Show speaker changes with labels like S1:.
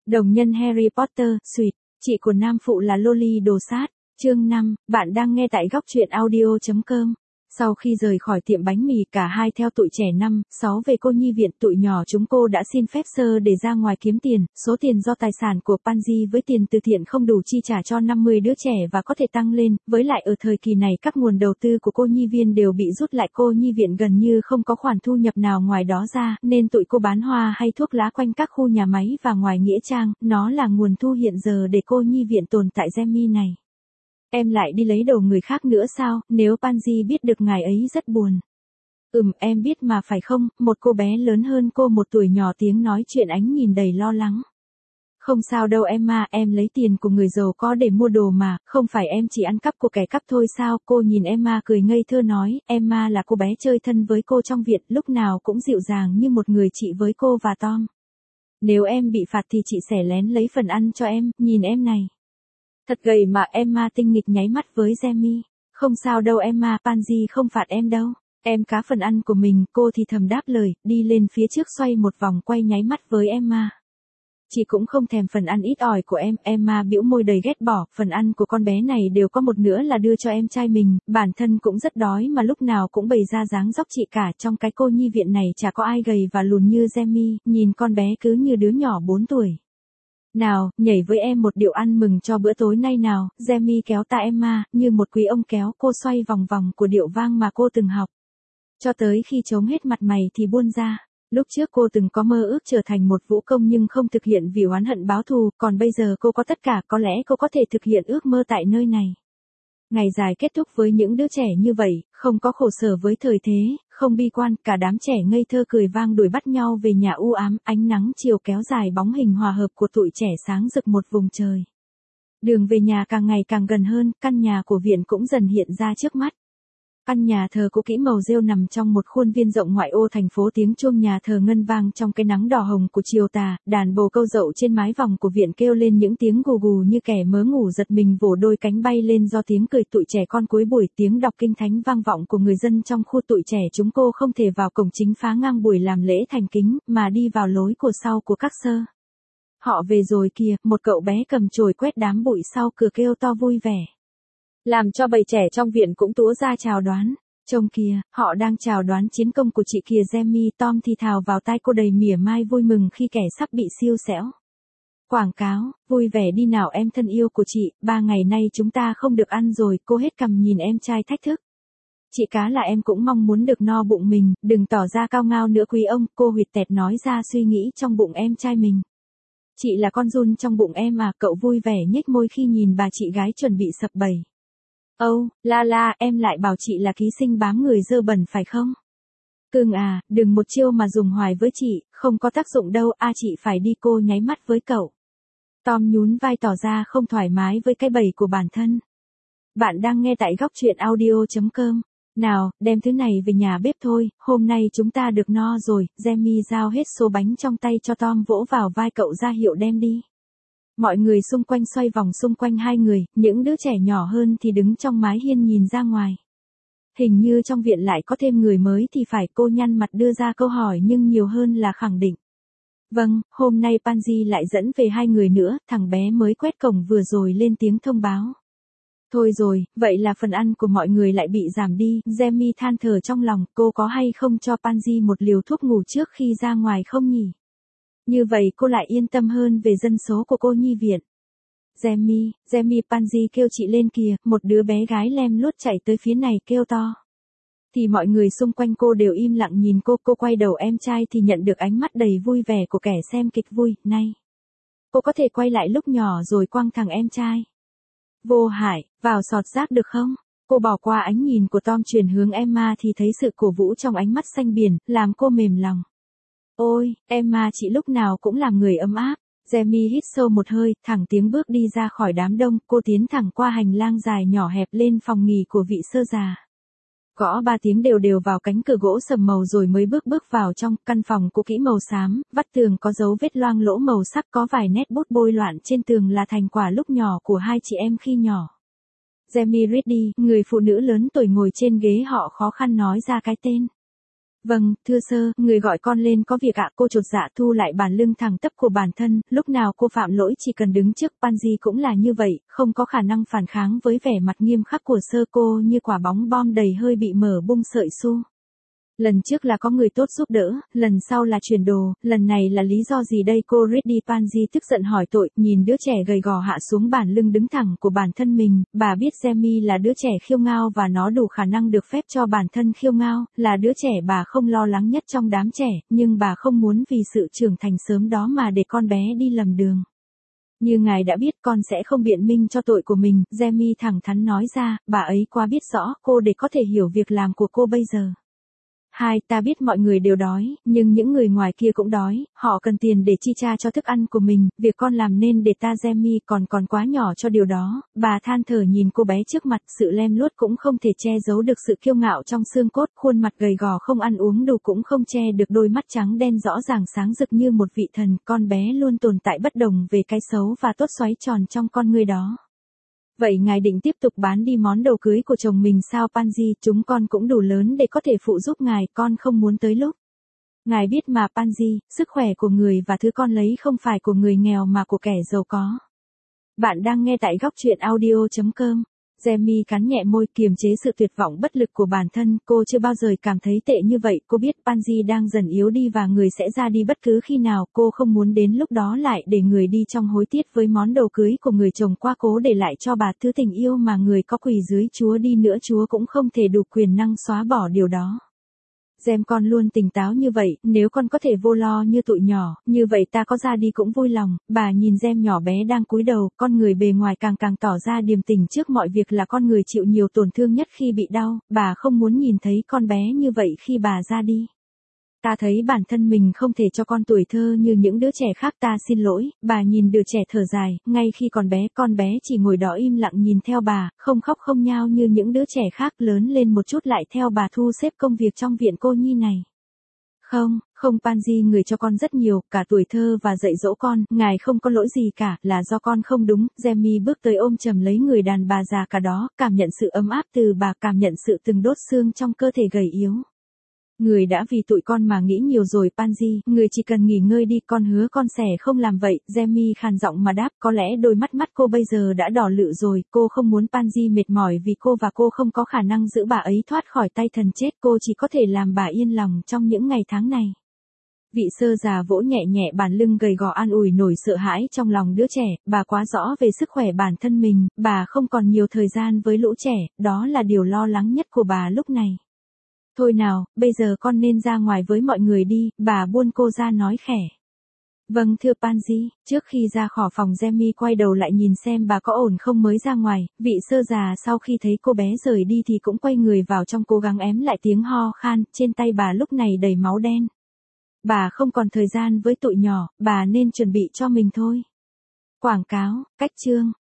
S1: Đồng nhân Harry Potter, Sweet, chị của nam phụ là Loli đồ sát. Chương 5, bạn đang nghe tại góc truyện audio.com. Sau khi rời khỏi tiệm bánh mì, cả hai theo tụi trẻ 5, 6 về cô nhi viện. Tụi nhỏ chúng cô đã xin phép sơ để ra ngoài kiếm tiền. Số tiền do tài sản của Pansy với tiền từ thiện không đủ chi trả cho 50 đứa trẻ và có thể tăng lên. Với lại ở thời kỳ này các nguồn đầu tư của cô nhi viên đều bị rút lại. Cô nhi viện gần như không có khoản thu nhập nào ngoài đó ra, nên tụi cô bán hoa hay thuốc lá quanh các khu nhà máy và ngoài nghĩa trang. Nó là nguồn thu hiện giờ để cô nhi viện tồn tại. Jamie này, em lại đi lấy đồ người khác nữa sao? Nếu Pansy biết được ngài ấy rất buồn. Em biết mà phải không? Một cô bé lớn hơn cô 1 tuổi nhỏ tiếng nói chuyện, ánh nhìn đầy lo lắng. Không sao đâu Emma, em lấy tiền của người giàu có để mua đồ mà, không phải em chỉ ăn cắp của kẻ cắp thôi sao? Cô nhìn Emma cười ngây thơ nói, Emma là cô bé chơi thân với cô trong viện, lúc nào cũng dịu dàng như một người chị với cô và Tom. Nếu em bị phạt thì chị sẽ lén lấy phần ăn cho em, nhìn em này. Thật gầy mà. Emma tinh nghịch nháy mắt với Jamie. Không sao đâu Emma, Pansy không phạt em đâu. Em cá phần ăn của mình. Cô thì thầm đáp lời, đi lên phía trước xoay một vòng quay nháy mắt với Emma. Chị cũng không thèm phần ăn ít ỏi của em. Emma bĩu môi đầy ghét bỏ, phần ăn của con bé này đều có một nửa là đưa cho em trai mình, bản thân cũng rất đói mà lúc nào cũng bày ra dáng dóc chị cả. Trong cái cô nhi viện này chả có ai gầy và lùn như Jamie, nhìn con bé cứ như đứa nhỏ 4 tuổi. Nào, nhảy với em một điệu ăn mừng cho bữa tối nay nào. Jamie kéo tay Emma, như một quý ông kéo cô xoay vòng vòng của điệu vang mà cô từng học. Cho tới khi trống hết mặt mày thì buông ra. Lúc trước cô từng có mơ ước trở thành một vũ công nhưng không thực hiện vì oán hận báo thù, còn bây giờ cô có tất cả, có lẽ cô có thể thực hiện ước mơ tại nơi này. Ngày dài kết thúc với những đứa trẻ như vậy, không có khổ sở với thời thế, không bi quan, cả đám trẻ ngây thơ cười vang đuổi bắt nhau về nhà u ám, ánh nắng chiều kéo dài bóng hình hòa hợp của tụi trẻ sáng rực một vùng trời. Đường về nhà càng ngày càng gần hơn, căn nhà của viện cũng dần hiện ra trước mắt. Căn nhà thờ cũ kỹ màu rêu nằm trong một khuôn viên rộng ngoại ô thành phố, tiếng chuông nhà thờ ngân vang trong cái nắng đỏ hồng của chiều tà, đàn bồ câu dậu trên mái vòng của viện kêu lên những tiếng gù gù như kẻ mớ ngủ giật mình vỗ đôi cánh bay lên do tiếng cười tụi trẻ con cuối buổi, tiếng đọc kinh thánh vang vọng của người dân trong khu. Tụi trẻ chúng cô không thể vào cổng chính phá ngang buổi làm lễ thành kính, mà đi vào lối của sau của các sơ. Họ về rồi kìa, một cậu bé cầm chổi quét đám bụi sau cửa kêu to vui vẻ, làm cho bầy trẻ trong viện cũng túa ra chào đoán. Trông kìa, họ đang chào đoán chiến công của chị kìa. Jamie, Tom thì thào vào tai cô đầy mỉa mai vui mừng khi kẻ sắp bị siêu xẻo. Quảng cáo, vui vẻ đi nào em thân yêu của chị, 3 ngày nay chúng ta không được ăn rồi. Cô hết cằm nhìn em trai thách thức. Chị cá là em cũng mong muốn được no bụng mình, đừng tỏ ra cao ngao nữa quý ông. Cô huyệt tẹt nói ra suy nghĩ trong bụng em trai mình. Chị là con giun trong bụng em à? Cậu vui vẻ nhếch môi khi nhìn bà chị gái chuẩn bị sập bầy. La, em lại bảo chị là ký sinh bám người dơ bẩn phải không? Cưng à, đừng một chiêu mà dùng hoài với chị, không có tác dụng đâu. Chị phải đi. Cô nháy mắt với cậu. Tom nhún vai tỏ ra không thoải mái với cái bầy của bản thân. Bạn đang nghe tại góc truyện audio.com. Nào, đem thứ này về nhà bếp thôi, hôm nay chúng ta được no rồi. Jamie giao hết số bánh trong tay cho Tom, vỗ vào vai cậu ra hiệu đem đi. Mọi người xung quanh xoay vòng xung quanh hai người, những đứa trẻ nhỏ hơn thì đứng trong mái hiên nhìn ra ngoài. Hình như trong viện lại có thêm người mới thì phải. Cô nhăn mặt đưa ra câu hỏi nhưng nhiều hơn là khẳng định. Vâng, hôm nay Pansy lại dẫn về 2 người nữa, thằng bé mới quét cổng vừa rồi lên tiếng thông báo. Thôi rồi, vậy là phần ăn của mọi người lại bị giảm đi. Jamie than thở trong lòng, cô có hay không cho Pansy một liều thuốc ngủ trước khi ra ngoài không nhỉ? Như vậy cô lại yên tâm hơn về dân số của cô nhi viện. Jamie, Pansy kêu chị lên kìa. Một đứa bé gái lem luốt chạy tới phía này kêu to. Thì mọi người xung quanh cô đều im lặng nhìn cô. Cô quay đầu em trai thì nhận được ánh mắt đầy vui vẻ của kẻ xem kịch vui. Này, cô có thể quay lại lúc nhỏ rồi quăng thằng em trai vô hại vào sọt rác được không? Cô bỏ qua ánh nhìn của Tom chuyển hướng Emma thì thấy sự cổ vũ trong ánh mắt xanh biển, làm cô mềm lòng. Ôi, Emma chị lúc nào cũng làm người ấm áp. Jamie hít sâu một hơi, thẳng tiếng bước đi ra khỏi đám đông. Cô tiến thẳng qua hành lang dài nhỏ hẹp lên phòng nghỉ của vị sơ già. Gõ 3 tiếng đều đều vào cánh cửa gỗ sầm màu rồi mới bước vào trong. Căn phòng cũ kỹ màu xám, vách tường có dấu vết loang lỗ màu sắc, có vài nét bút bôi loạn trên tường là thành quả lúc nhỏ của 2 chị em khi nhỏ. Jamie Ridley, người phụ nữ lớn tuổi ngồi trên ghế họ khó khăn nói ra cái tên. Vâng, thưa sơ, người gọi con lên có việc ạ. Cô chột dạ thu lại bàn lưng thẳng tắp của bản thân, lúc nào cô phạm lỗi chỉ cần đứng trước Pansy cũng là như vậy, không có khả năng phản kháng với vẻ mặt nghiêm khắc của sơ cô như quả bóng bom đầy hơi bị mở bung sợi xu. Lần trước là có người tốt giúp đỡ, lần sau là chuyển đồ, lần này là lý do gì đây? Cô Ridley Pansy tức giận hỏi tội, nhìn đứa trẻ gầy gò hạ xuống bàn lưng đứng thẳng của bản thân mình, bà biết Jamie là đứa trẻ khiêu ngao và nó đủ khả năng được phép cho bản thân khiêu ngao, là đứa trẻ bà không lo lắng nhất trong đám trẻ, nhưng bà không muốn vì sự trưởng thành sớm đó mà để con bé đi lầm đường. Như ngài đã biết con sẽ không biện minh cho tội của mình, Jamie thẳng thắn nói ra, bà ấy quá biết rõ cô để có thể hiểu việc làm của cô bây giờ. Ta biết mọi người đều đói, nhưng những người ngoài kia cũng đói, họ cần tiền để chi trả cho thức ăn của mình, việc con làm nên để ta Jamie còn quá nhỏ cho điều đó, bà than thở nhìn cô bé trước mặt, sự lem luốt cũng không thể che giấu được sự kiêu ngạo trong xương cốt, khuôn mặt gầy gò không ăn uống đủ cũng không che được đôi mắt trắng đen rõ ràng sáng rực như một vị thần, con bé luôn tồn tại bất đồng về cái xấu và tốt xoáy tròn trong con người đó. Vậy ngài định tiếp tục bán đi món đồ cưới của chồng mình sao Pansy? Chúng con cũng đủ lớn để có thể phụ giúp ngài, con không muốn tới lúc. Ngài biết mà Pansy, sức khỏe của người và thứ con lấy không phải của người nghèo mà của kẻ giàu có. Bạn đang nghe tại góc truyện audio.com. Jamie cắn nhẹ môi kiềm chế sự tuyệt vọng bất lực của bản thân, cô chưa bao giờ cảm thấy tệ như vậy, cô biết Pansy đang dần yếu đi và người sẽ ra đi bất cứ khi nào, cô không muốn đến lúc đó lại để người đi trong hối tiếc với món đồ cưới của người chồng quá cố để lại cho bà thứ tình yêu mà người có quỳ dưới Chúa đi nữa Chúa cũng không thể đủ quyền năng xóa bỏ điều đó. Jem con luôn tỉnh táo như vậy, nếu con có thể vô lo như tụi nhỏ, như vậy ta có ra đi cũng vui lòng, bà nhìn Jem nhỏ bé đang cúi đầu, con người bề ngoài càng tỏ ra điềm tĩnh trước mọi việc là con người chịu nhiều tổn thương nhất khi bị đau, bà không muốn nhìn thấy con bé như vậy khi bà ra đi. Ta thấy bản thân mình không thể cho con tuổi thơ như những đứa trẻ khác ta xin lỗi, bà nhìn đứa trẻ thở dài, ngay khi còn bé con bé chỉ ngồi đó im lặng nhìn theo bà, không khóc không nhao như những đứa trẻ khác lớn lên một chút lại theo bà thu xếp công việc trong viện cô nhi này. Không Pansy người cho con rất nhiều, cả tuổi thơ và dạy dỗ con, ngài không có lỗi gì cả, là do con không đúng, Jamie bước tới ôm chầm lấy người đàn bà già cả đó, cảm nhận sự ấm áp từ bà, cảm nhận sự từng đốt xương trong cơ thể gầy yếu. Người đã vì tụi con mà nghĩ nhiều rồi Pansy, người chỉ cần nghỉ ngơi đi, con hứa con sẽ không làm vậy, Jamie khàn giọng mà đáp, có lẽ đôi mắt cô bây giờ đã đỏ lựu rồi, cô không muốn Pansy mệt mỏi vì cô và cô không có khả năng giữ bà ấy thoát khỏi tay thần chết, cô chỉ có thể làm bà yên lòng trong những ngày tháng này. Vị sơ già vỗ nhẹ nhẹ bàn lưng gầy gò an ủi nổi sợ hãi trong lòng đứa trẻ, bà quá rõ về sức khỏe bản thân mình, bà không còn nhiều thời gian với lũ trẻ, đó là điều lo lắng nhất của bà lúc này. Thôi nào, bây giờ con nên ra ngoài với mọi người đi, bà buôn cô ra nói khẽ. Vâng thưa Pansy, trước khi ra khỏi phòng Jamie quay đầu lại nhìn xem bà có ổn không mới ra ngoài, vị sơ già sau khi thấy cô bé rời đi thì cũng quay người vào trong cố gắng ém lại tiếng ho khan, trên tay bà lúc này đầy máu đen. Bà không còn thời gian với tụi nhỏ, bà nên chuẩn bị cho mình thôi. Quảng cáo, cách chương.